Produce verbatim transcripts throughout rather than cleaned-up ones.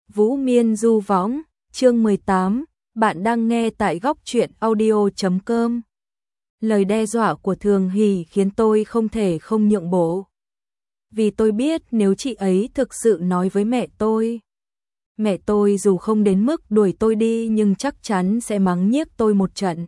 Vũ Miên du võng, chương mười tám, bạn đang nghe tại góc truyện audio chấm com. Lời đe dọa của Thường Hỷ khiến tôi không thể không nhượng bộ. Vì tôi biết nếu chị ấy thực sự nói với mẹ tôi, mẹ tôi dù không đến mức đuổi tôi đi nhưng chắc chắn sẽ mắng nhiếc tôi một trận.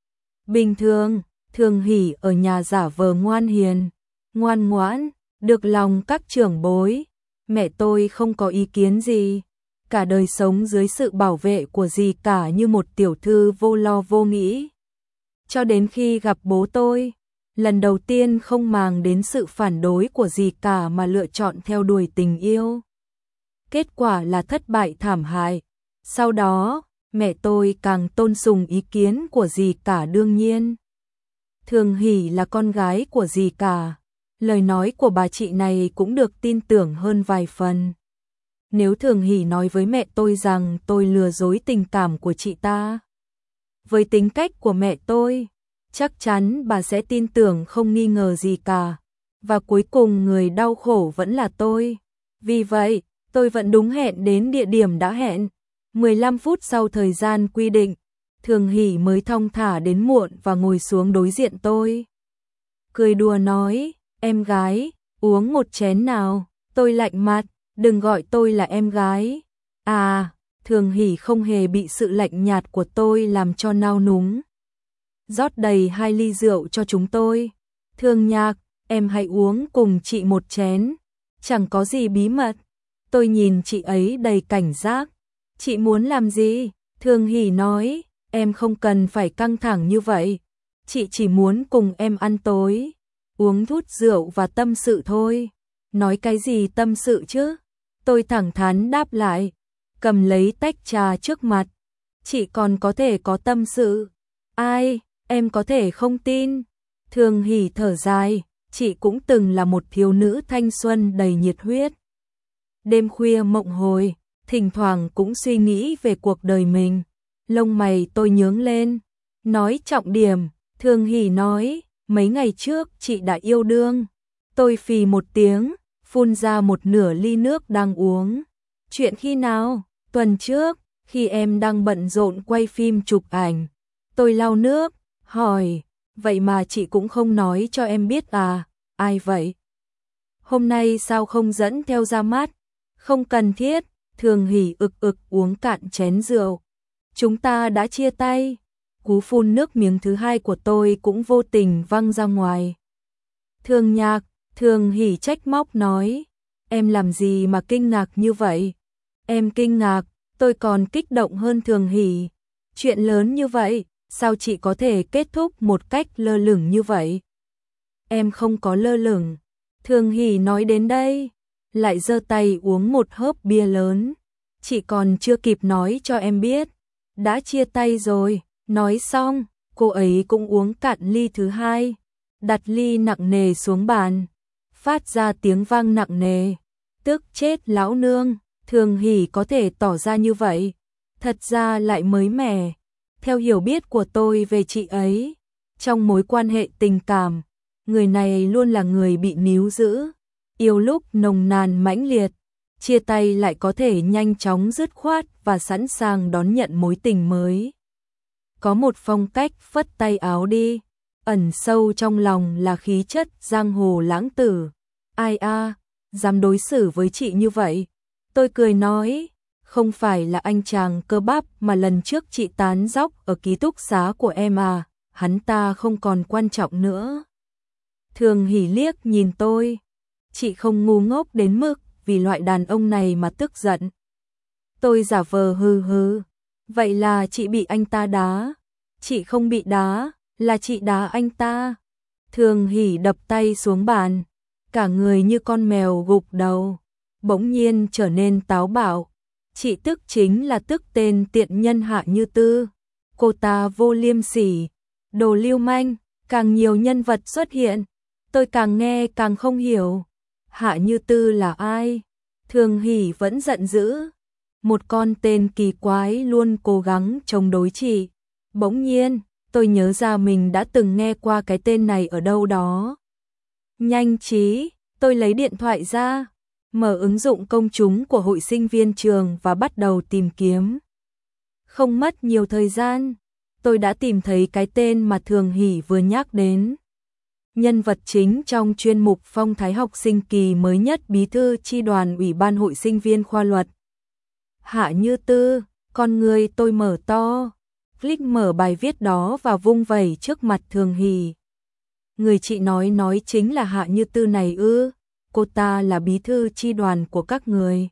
Bình thường, Thường Hỷ ở nhà giả vờ ngoan hiền, ngoan ngoãn, được lòng các trưởng bối. Mẹ tôi không có ý kiến gì, cả đời sống dưới sự bảo vệ của dì cả như một tiểu thư vô lo vô nghĩ. Cho đến khi gặp bố tôi, lần đầu tiên không màng đến sự phản đối của dì cả mà lựa chọn theo đuổi tình yêu. Kết quả là thất bại thảm hại. Sau đó, mẹ tôi càng tôn sùng ý kiến của dì cả đương nhiên. Thường Hỷ là con gái của dì cả. Lời nói của bà chị này cũng được tin tưởng hơn vài phần. Nếu Thường Hỷ nói với mẹ tôi rằng tôi lừa dối tình cảm của chị ta, với tính cách của mẹ tôi, chắc chắn bà sẽ tin tưởng không nghi ngờ gì cả. Và cuối cùng người đau khổ vẫn là tôi. Vì vậy, tôi vẫn đúng hẹn đến địa điểm đã hẹn. mười lăm phút sau thời gian quy định, Thường Hỷ mới thong thả đến muộn và ngồi xuống đối diện tôi. Cười đùa nói, em gái, uống một chén nào. Tôi lạnh mặt, đừng gọi tôi là em gái. À, Thường Hỷ không hề bị sự lạnh nhạt của tôi làm cho nao núng. Rót đầy hai ly rượu cho chúng tôi. Thường Nhạc, em hãy uống cùng chị một chén. Chẳng có gì bí mật. Tôi nhìn chị ấy đầy cảnh giác. Chị muốn làm gì? Thường Hỷ nói, em không cần phải căng thẳng như vậy. Chị chỉ muốn cùng em ăn tối, uống chút rượu và tâm sự thôi. Nói cái gì tâm sự chứ? Tôi thẳng thắn đáp lại, cầm lấy tách trà trước mặt. Chị còn có thể có tâm sự? Ai, em có thể không tin. Thường Hỷ thở dài, chị cũng từng là một thiếu nữ thanh xuân đầy nhiệt huyết. Đêm khuya mộng hồi, thỉnh thoảng cũng suy nghĩ về cuộc đời mình. Lông mày tôi nhướng lên, nói trọng điểm. Thường Hỷ nói, mấy ngày trước chị đã yêu đương. Tôi phì một tiếng, phun ra một nửa ly nước đang uống. Chuyện khi nào? Tuần trước, khi em đang bận rộn quay phim chụp ảnh. Tôi lau nước, hỏi, vậy mà chị cũng không nói cho em biết à? Ai vậy? Hôm nay sao không dẫn theo ra mắt? Không cần thiết. Thường Hỷ ực ực uống cạn chén rượu. Chúng ta đã chia tay. Cú phun nước miếng thứ hai của tôi cũng vô tình văng ra ngoài. Thường Nhạc, Thường Hỷ trách móc nói, em làm gì mà kinh ngạc như vậy? Em kinh ngạc, tôi còn kích động hơn Thường Hỷ. Chuyện lớn như vậy, sao chị có thể kết thúc một cách lơ lửng như vậy? Em không có lơ lửng. Thường Hỷ nói đến đây, lại giơ tay uống một hớp bia lớn. Chị còn chưa kịp nói cho em biết, đã chia tay rồi. Nói xong, cô ấy cũng uống cạn ly thứ hai, đặt ly nặng nề xuống bàn, phát ra tiếng vang nặng nề. Tức chết lão nương, Thường Hỷ có thể tỏ ra như vậy, thật ra lại mới mẻ. Theo hiểu biết của tôi về chị ấy, trong mối quan hệ tình cảm, người này luôn là người bị níu giữ, yêu lúc nồng nàn mãnh liệt, chia tay lại có thể nhanh chóng dứt khoát và sẵn sàng đón nhận mối tình mới. Có một phong cách phất tay áo đi, ẩn sâu trong lòng là khí chất giang hồ lãng tử. Ai a, dám đối xử với chị như vậy? Tôi cười nói, không phải là anh chàng cơ bắp mà lần trước chị tán dóc ở ký túc xá của em à, hắn ta không còn quan trọng nữa. Thường Hỷ liếc nhìn tôi, chị không ngu ngốc đến mức vì loại đàn ông này mà tức giận. Tôi giả vờ hừ hừ, vậy là chị bị anh ta đá. Chị không bị đá, là chị đá anh ta. Thường Hỷ đập tay xuống bàn, cả người như con mèo gục đầu, bỗng nhiên trở nên táo bạo. Chị tức chính là tức tên tiện nhân Hạ Như Tư. Cô ta vô liêm sỉ, đồ lưu manh, càng nhiều nhân vật xuất hiện, tôi càng nghe càng không hiểu. Hạ Như Tư là ai? Thường Hỷ vẫn giận dữ. Một con tên kỳ quái luôn cố gắng chống đối chị. Bỗng nhiên, tôi nhớ ra mình đã từng nghe qua cái tên này ở đâu đó. Nhanh trí, tôi lấy điện thoại ra. mở ứng dụng công chúng của hội sinh viên trường và bắt đầu tìm kiếm. Không mất nhiều thời gian, tôi đã tìm thấy cái tên mà Thường Hỷ vừa nhắc đến. Nhân vật chính trong chuyên mục Phong thái học sinh kỳ mới nhất, bí thư chi đoàn Ủy ban hội sinh viên khoa luật. Hạ Như Tư, con người tôi mở to, click mở bài viết đó và vung vẩy trước mặt Thường Hỷ. Người chị nói nói chính là Hạ Như Tư này ư? Cô ta là bí thư chi đoàn của các người.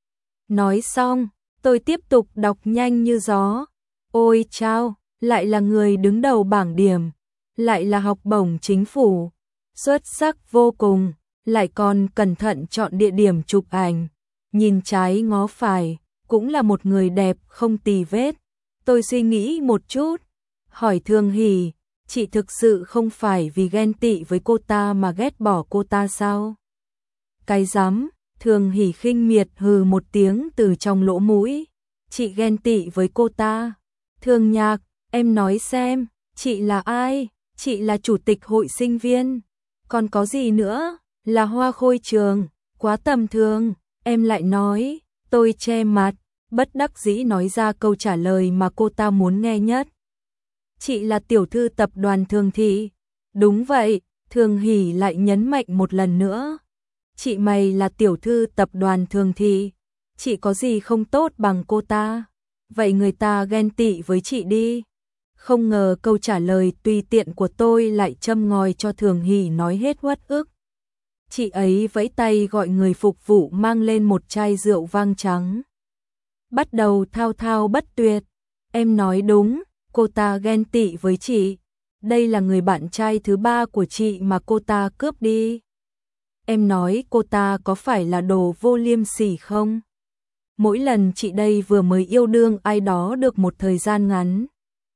Nói xong, tôi tiếp tục đọc nhanh như gió. Ôi chao, lại là người đứng đầu bảng điểm, lại là học bổng chính phủ, xuất sắc vô cùng, lại còn cẩn thận chọn địa điểm chụp ảnh, nhìn trái ngó phải, cũng là một người đẹp không tì vết. Tôi suy nghĩ một chút, hỏi Thường Hỷ, chị thực sự không phải vì ghen tị với cô ta mà ghét bỏ cô ta sao? Cái dám, Thường Hỷ khinh miệt hừ một tiếng từ trong lỗ mũi. Chị ghen tị với cô ta? Thường Nhạc, em nói xem, chị là ai? Chị là chủ tịch hội sinh viên. Còn có gì nữa? Là hoa khôi trường, quá tầm thường. Em lại nói, tôi che mặt, bất đắc dĩ nói ra câu trả lời mà cô ta muốn nghe nhất. Chị là tiểu thư tập đoàn Thường Thị. Đúng vậy, Thường Hỷ lại nhấn mạnh một lần nữa. Chị mày là tiểu thư tập đoàn Thường Thị. Chị có gì không tốt bằng cô ta? Vậy người ta ghen tị với chị đi. Không ngờ câu trả lời tùy tiện của tôi lại châm ngòi cho Thường Hỷ nói hết uất ức. Chị ấy vẫy tay gọi người phục vụ mang lên một chai rượu vang trắng. Bắt đầu thao thao bất tuyệt. Em nói đúng, cô ta ghen tị với chị. Đây là người bạn trai thứ ba của chị mà cô ta cướp đi. Em nói cô ta có phải là đồ vô liêm sỉ không? Mỗi lần chị đây vừa mới yêu đương ai đó được một thời gian ngắn,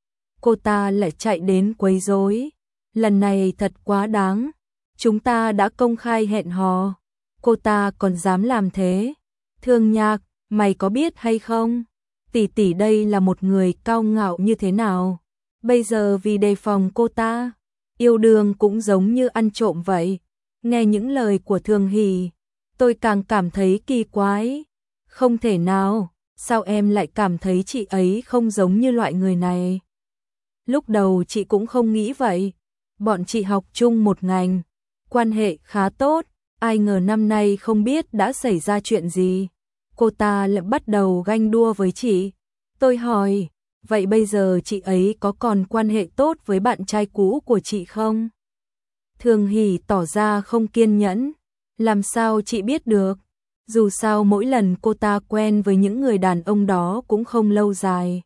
cô ta lại chạy đến quấy rối. Lần này thật quá đáng. Chúng ta đã công khai hẹn hò, cô ta còn dám làm thế. Thường Nhạc, mày có biết hay không? Tỷ tỷ đây là một người cao ngạo như thế nào? Bây giờ vì đề phòng cô ta, yêu đương cũng giống như ăn trộm vậy. Nghe những lời của Thường Hỷ, tôi càng cảm thấy kỳ quái. Không thể nào, sao em lại cảm thấy chị ấy không giống như loại người này? Lúc đầu chị cũng không nghĩ vậy. Bọn chị học chung một ngành, quan hệ khá tốt, ai ngờ năm nay không biết đã xảy ra chuyện gì. Cô ta lại bắt đầu ganh đua với chị. Tôi hỏi, vậy bây giờ chị ấy có còn quan hệ tốt với bạn trai cũ của chị không? Thường Hỷ tỏ ra không kiên nhẫn. Làm sao chị biết được? Dù sao mỗi lần cô ta quen với những người đàn ông đó cũng không lâu dài.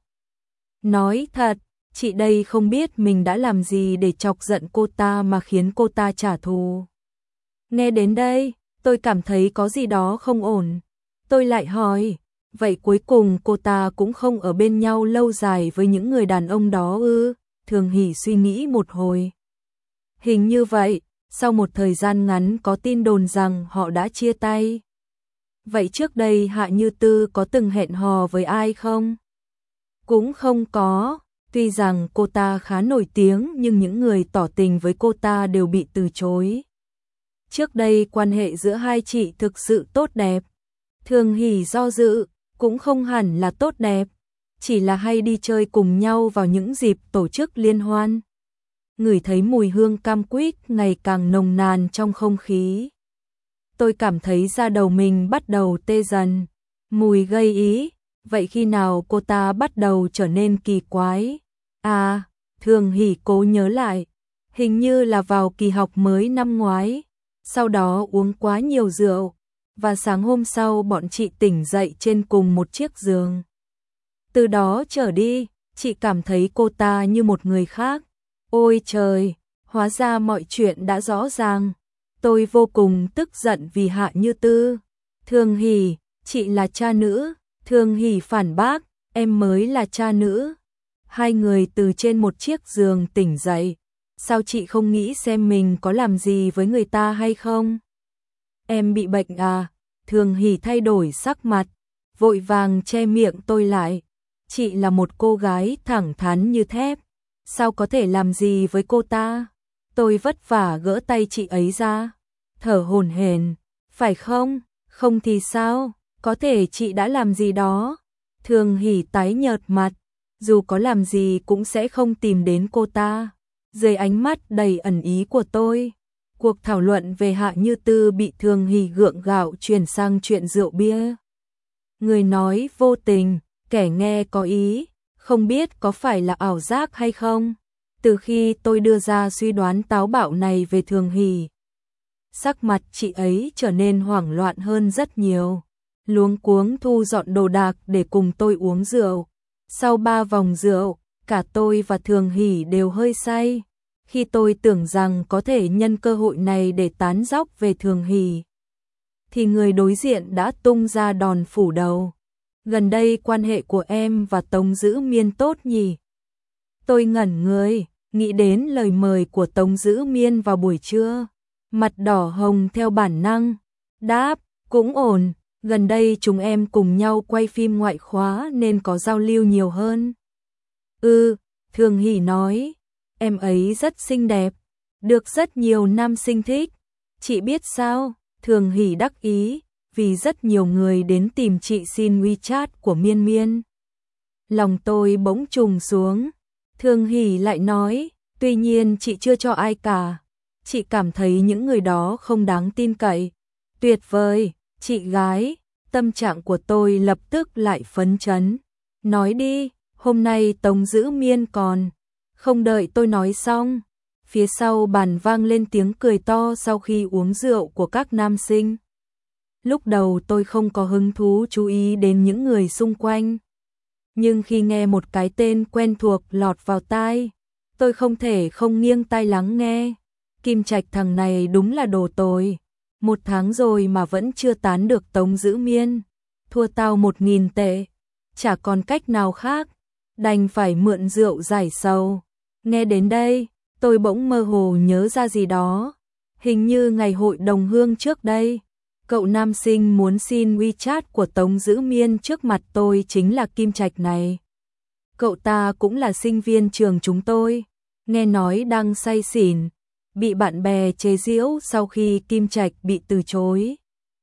Nói thật, chị đây không biết mình đã làm gì để chọc giận cô ta mà khiến cô ta trả thù. Nghe đến đây, tôi cảm thấy có gì đó không ổn. Tôi lại hỏi, vậy cuối cùng cô ta cũng không ở bên nhau lâu dài với những người đàn ông đó ư? Thường Hỷ suy nghĩ một hồi. Hình như vậy, sau một thời gian ngắn có tin đồn rằng họ đã chia tay. Vậy trước đây Hạ Như Tư có từng hẹn hò với ai không? Cũng không có. Tuy rằng cô ta khá nổi tiếng nhưng những người tỏ tình với cô ta đều bị từ chối. Trước đây quan hệ giữa hai chị thực sự tốt đẹp. Thường Hỷ do dự, cũng không hẳn là tốt đẹp, chỉ là hay đi chơi cùng nhau vào những dịp tổ chức liên hoan. Ngửi thấy mùi hương cam quýt ngày càng nồng nàn trong không khí. Tôi cảm thấy da đầu mình bắt đầu tê dần, mùi gây ý. Vậy khi nào cô ta bắt đầu trở nên kỳ quái? À, Thường Hỷ cố nhớ lại, hình như là vào kỳ học mới năm ngoái, sau đó uống quá nhiều rượu, và sáng hôm sau bọn chị tỉnh dậy trên cùng một chiếc giường. Từ đó trở đi, chị cảm thấy cô ta như một người khác. Ôi trời, hóa ra mọi chuyện đã rõ ràng. Tôi vô cùng tức giận vì Hạ Như Tư. Thường Hỷ, chị là cha nữ. Thường Hỷ phản bác, em mới là cha nữ. Hai người từ trên một chiếc giường tỉnh dậy. Sao chị không nghĩ xem mình có làm gì với người ta hay không? Em bị bệnh à? Thường Hỷ thay đổi sắc mặt, vội vàng che miệng tôi lại. Chị là một cô gái thẳng thắn như thép, sao có thể làm gì với cô ta? Tôi vất vả gỡ tay chị ấy ra, thở hổn hển. Phải không? Không thì sao, có thể chị đã làm gì đó. Thường Hỷ tái nhợt mặt, dù có làm gì cũng sẽ không tìm đến cô ta. Dưới ánh mắt đầy ẩn ý của tôi, cuộc thảo luận về Hạ Như Tư bị Thường Hỷ gượng gạo chuyển sang chuyện rượu bia. Người nói vô tình, kẻ nghe có ý, không biết có phải là ảo giác hay không. Từ khi tôi đưa ra suy đoán táo bạo này về Thường Hỷ, sắc mặt chị ấy trở nên hoảng loạn hơn rất nhiều, luống cuống thu dọn đồ đạc để cùng tôi uống rượu. Sau ba vòng rượu, cả tôi và Thường Hỷ đều hơi say. Khi tôi tưởng rằng có thể nhân cơ hội này để tán dóc về Thường Hỷ, thì người đối diện đã tung ra đòn phủ đầu. Gần đây quan hệ của em và Tống Dữ Miên tốt nhỉ? Tôi ngẩn người, nghĩ đến lời mời của Tống Dữ Miên vào buổi trưa. Mặt đỏ hồng theo bản năng. Đáp, cũng ổn, gần đây chúng em cùng nhau quay phim ngoại khóa nên có giao lưu nhiều hơn. Ừ, Thường Hỷ nói, em ấy rất xinh đẹp, được rất nhiều nam sinh thích. Chị biết sao? Thường Hỷ đắc ý, vì rất nhiều người đến tìm chị xin WeChat của Miên Miên. Lòng tôi bỗng trùng xuống. Thường Hỷ lại nói, tuy nhiên chị chưa cho ai cả. Chị cảm thấy những người đó không đáng tin cậy. Tuyệt vời, chị gái. Tâm trạng của tôi lập tức lại phấn chấn. Nói đi, hôm nay Tống Dữ Miên còn. Không đợi tôi nói xong, phía sau bàn vang lên tiếng cười to sau khi uống rượu của các nam sinh. Lúc đầu tôi không có hứng thú chú ý đến những người xung quanh, nhưng khi nghe một cái tên quen thuộc lọt vào tai, tôi không thể không nghiêng tai lắng nghe. Kim Trạch thằng này đúng là đồ tồi. Một tháng rồi mà vẫn chưa tán được Tống Dữ Miên. Thua tao một nghìn tệ. Chả còn cách nào khác. Đành phải mượn rượu giải sầu. Nghe đến đây, tôi bỗng mơ hồ nhớ ra gì đó. Hình như ngày hội đồng hương trước đây, cậu nam sinh muốn xin WeChat của Tống Dữ Miên trước mặt tôi chính là Kim Trạch này. Cậu ta cũng là sinh viên trường chúng tôi. Nghe nói đang say xỉn, bị bạn bè chế giễu sau khi Kim Trạch bị từ chối.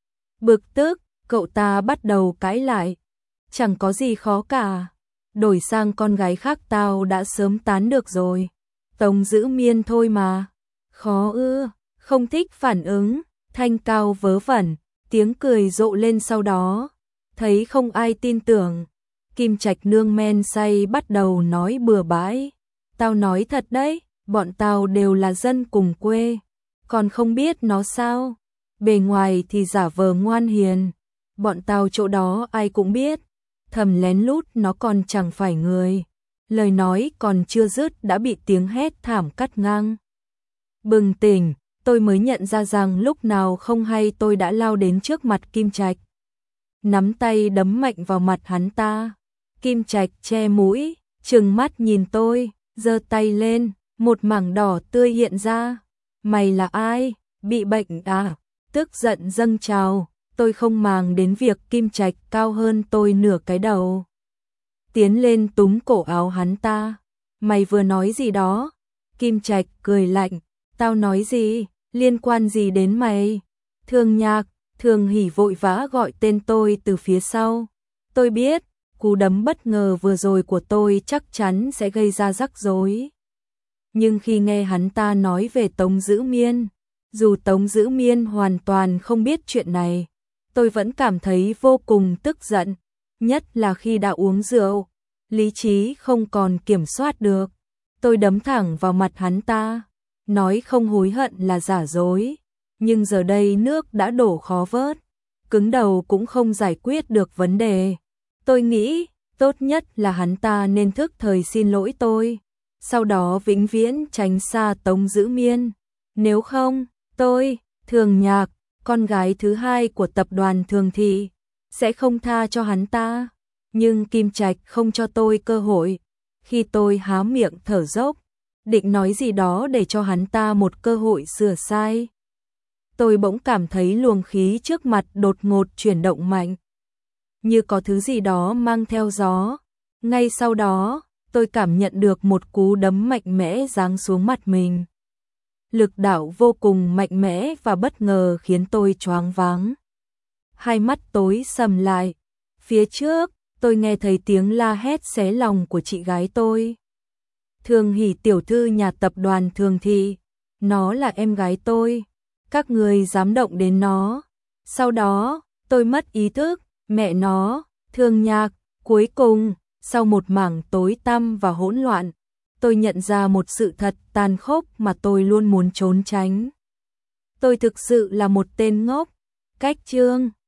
Bực tức, cậu ta bắt đầu cãi lại. Chẳng có gì khó cả. Đổi sang con gái khác tao đã sớm tán được rồi. Tống Dữ Miên thôi mà. Khó ư, không thích phản ứng, thanh cao vớ vẩn, tiếng cười rộ lên sau đó. Thấy không ai tin tưởng, Kim Trạch nương men say bắt đầu nói bừa bãi. Tao nói thật đấy, bọn tao đều là dân cùng quê, còn không biết nó sao. Bề ngoài thì giả vờ ngoan hiền, bọn tao chỗ đó ai cũng biết, thầm lén lút nó còn chẳng phải người. Lời nói còn chưa dứt đã bị tiếng hét thảm cắt ngang. Bừng tỉnh, tôi mới nhận ra rằng lúc nào không hay tôi đã lao đến trước mặt Kim Trạch, nắm tay đấm mạnh vào mặt hắn ta. Kim Trạch che mũi, trừng mắt nhìn tôi, giơ tay lên, một mảng đỏ tươi hiện ra. Mày là ai? Bị bệnh à? Tức giận dâng trào, tôi không màng đến việc Kim Trạch cao hơn tôi nửa cái đầu. Tiến lên túm cổ áo hắn ta. Mày vừa nói gì đó? Kim Trạch cười lạnh. Tao nói gì? Liên quan gì đến mày? Thường Nhạc, Thường Hỷ vội vã gọi tên tôi từ phía sau. Tôi biết, cú đấm bất ngờ vừa rồi của tôi chắc chắn sẽ gây ra rắc rối. Nhưng khi nghe hắn ta nói về Tống Dữ Miên, dù Tống Dữ Miên hoàn toàn không biết chuyện này, tôi vẫn cảm thấy vô cùng tức giận, nhất là khi đã uống rượu, lý trí không còn kiểm soát được. Tôi đấm thẳng vào mặt hắn ta, nói không hối hận là giả dối, nhưng giờ đây nước đã đổ khó vớt, cứng đầu cũng không giải quyết được vấn đề. Tôi nghĩ, tốt nhất là hắn ta nên thức thời xin lỗi tôi, sau đó vĩnh viễn tránh xa Tống Dữ Miên. Nếu không, tôi, Thường Nhạc, con gái thứ hai của tập đoàn Thường Thị, sẽ không tha cho hắn ta. Nhưng Kim Trạch không cho tôi cơ hội. Khi tôi há miệng thở dốc, định nói gì đó để cho hắn ta một cơ hội sửa sai, tôi bỗng cảm thấy luồng khí trước mặt đột ngột chuyển động mạnh, như có thứ gì đó mang theo gió. Ngay sau đó, tôi cảm nhận được một cú đấm mạnh mẽ giáng xuống mặt mình. Lực đạo vô cùng mạnh mẽ và bất ngờ khiến tôi choáng váng. hai mắt tối sầm lại. Phía trước, tôi nghe thấy tiếng la hét xé lòng của chị gái tôi. Thường Hỷ tiểu thư nhà tập đoàn Thường Thị, nó là em gái tôi, các người dám động đến nó. Sau đó, tôi mất ý thức, mẹ nó, Thường Nhạc. Cuối cùng, sau một mảng tối tăm và hỗn loạn, tôi nhận ra một sự thật tàn khốc mà tôi luôn muốn trốn tránh. Tôi thực sự là một tên ngốc. Cách chương